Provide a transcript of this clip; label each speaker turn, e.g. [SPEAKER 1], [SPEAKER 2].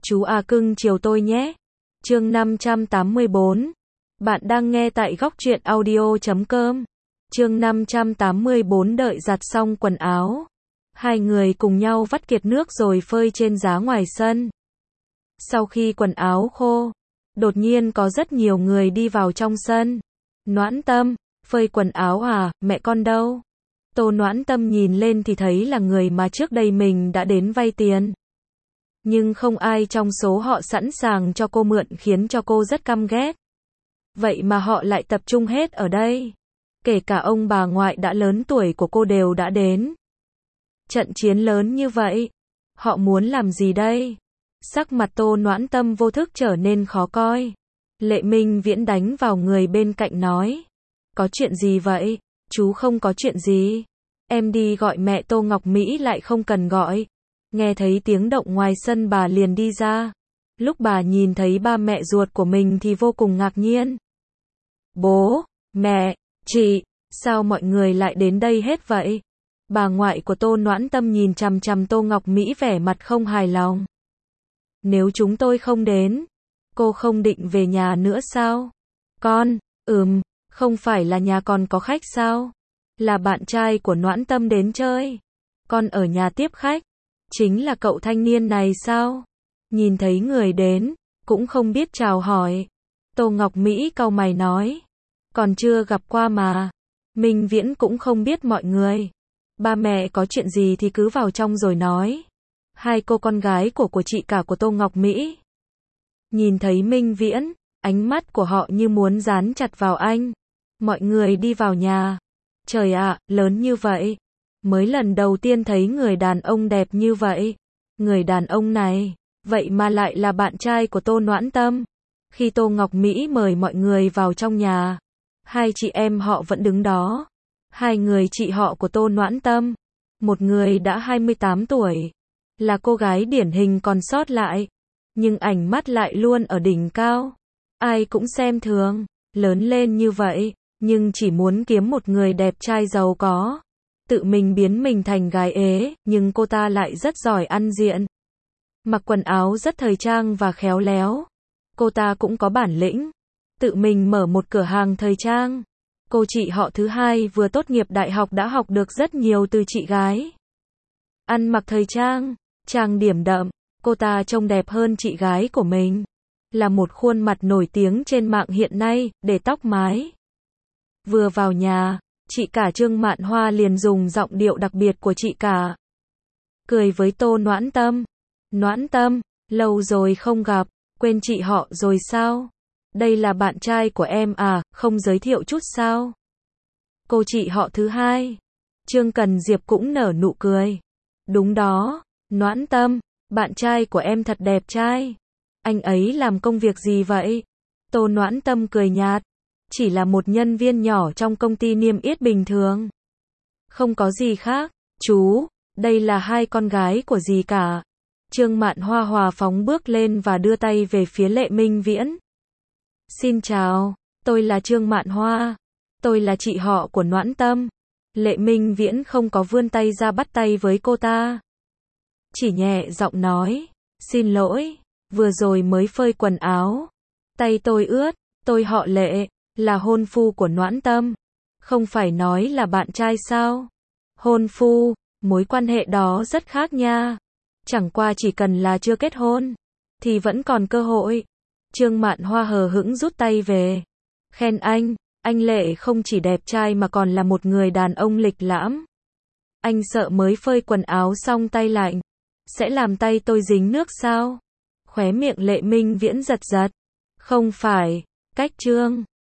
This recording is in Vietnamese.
[SPEAKER 1] Chú à cưng chiều tôi nhé. Chương 584. Bạn đang nghe tại góc truyện audio.com. Chương 584 đợi giặt xong quần áo. Hai người cùng nhau vắt kiệt nước rồi phơi trên giá ngoài sân. Sau khi quần áo khô, đột nhiên có rất nhiều người đi vào trong sân. Noãn Tâm, phơi quần áo à, mẹ con đâu? Tô Noãn Tâm nhìn lên thì thấy là người mà trước đây mình đã đến vay tiền. Nhưng không ai trong số họ sẵn sàng cho cô mượn khiến cho cô rất căm ghét. Vậy mà họ lại tập trung hết ở đây. Kể cả ông bà ngoại đã lớn tuổi của cô đều đã đến. Trận chiến lớn như vậy, họ muốn làm gì đây? Sắc mặt Tô Noãn Tâm vô thức trở nên khó coi. Lệ Minh Viễn đánh vào người bên cạnh nói. Có chuyện gì vậy? Chú không có chuyện gì. Em đi gọi mẹ Tô Ngọc Mỹ lại không cần gọi. Nghe thấy tiếng động ngoài sân bà liền đi ra. Lúc bà nhìn thấy ba mẹ ruột của mình thì vô cùng ngạc nhiên. Bố, mẹ, chị, sao mọi người lại đến đây hết vậy? Bà ngoại của Tô Noãn Tâm nhìn chằm chằm Tô Ngọc Mỹ vẻ mặt không hài lòng. Nếu chúng tôi không đến, cô không định về nhà nữa sao? Con, không phải là nhà còn có khách sao? Là bạn trai của Noãn Tâm đến chơi. Con ở nhà tiếp khách. Chính là cậu thanh niên này sao? Nhìn thấy người đến, cũng không biết chào hỏi. Tô Ngọc Mỹ cau mày nói. Còn chưa gặp qua mà. Minh Viễn cũng không biết mọi người. Ba mẹ có chuyện gì thì cứ vào trong rồi nói. Hai cô con gái của chị cả của Tô Ngọc Mỹ. Nhìn thấy Minh Viễn, ánh mắt của họ như muốn dán chặt vào anh. Mọi người đi vào nhà. Trời ạ, lớn như vậy. Mới lần đầu tiên thấy người đàn ông đẹp như vậy. Người đàn ông này, vậy mà lại là bạn trai của Tô Noãn Tâm. Khi Tô Ngọc Mỹ mời mọi người vào trong nhà, hai chị em họ vẫn đứng đó. Hai người chị họ của Tô Noãn Tâm. Một người đã 28 tuổi, là cô gái điển hình còn sót lại. Nhưng ảnh mắt lại luôn ở đỉnh cao. Ai cũng xem thường, lớn lên như vậy, nhưng chỉ muốn kiếm một người đẹp trai giàu có. Tự mình biến mình thành gái ế, nhưng cô ta lại rất giỏi ăn diện. Mặc quần áo rất thời trang và khéo léo. Cô ta cũng có bản lĩnh. Tự mình mở một cửa hàng thời trang. Cô chị họ thứ hai vừa tốt nghiệp đại học đã học được rất nhiều từ chị gái. Ăn mặc thời trang, trang điểm đậm, cô ta trông đẹp hơn chị gái của mình. Là một khuôn mặt nổi tiếng trên mạng hiện nay, để tóc mái. Vừa vào nhà, chị cả Trương Mạn Hoa liền dùng giọng điệu đặc biệt của chị cả. Cười với Tô Noãn Tâm. Noãn Tâm, lâu rồi không gặp, quên chị họ rồi sao? Đây là bạn trai của em à, không giới thiệu chút sao? Cô chị họ thứ hai. Trương Cần Diệp cũng nở nụ cười. Đúng đó, Noãn Tâm, bạn trai của em thật đẹp trai. Anh ấy làm công việc gì vậy? Tô Noãn Tâm cười nhạt. Chỉ là một nhân viên nhỏ trong công ty niêm yết bình thường. Không có gì khác. Chú, đây là hai con gái của dì cả. Trương Mạn Hoa hòa phóng bước lên và đưa tay về phía Lệ Minh Viễn. Xin chào, tôi là Trương Mạn Hoa. Tôi là chị họ của Noãn Tâm. Lệ Minh Viễn không có vươn tay ra bắt tay với cô ta. Chỉ nhẹ giọng nói. Xin lỗi, vừa rồi mới phơi quần áo. Tay tôi ướt, tôi họ Lệ. Là hôn phu của Noãn Tâm. Không phải nói là bạn trai sao? Hôn phu, mối quan hệ đó rất khác nha. Chẳng qua chỉ cần là chưa kết hôn, thì vẫn còn cơ hội. Trương Mạn Hoa hờ hững rút tay về. Khen anh Lệ không chỉ đẹp trai mà còn là một người đàn ông lịch lãm. Anh sợ mới phơi quần áo xong tay lạnh, sẽ làm tay tôi dính nước sao? Khóe miệng Lệ Minh Viễn giật giật. Không phải, cách Trương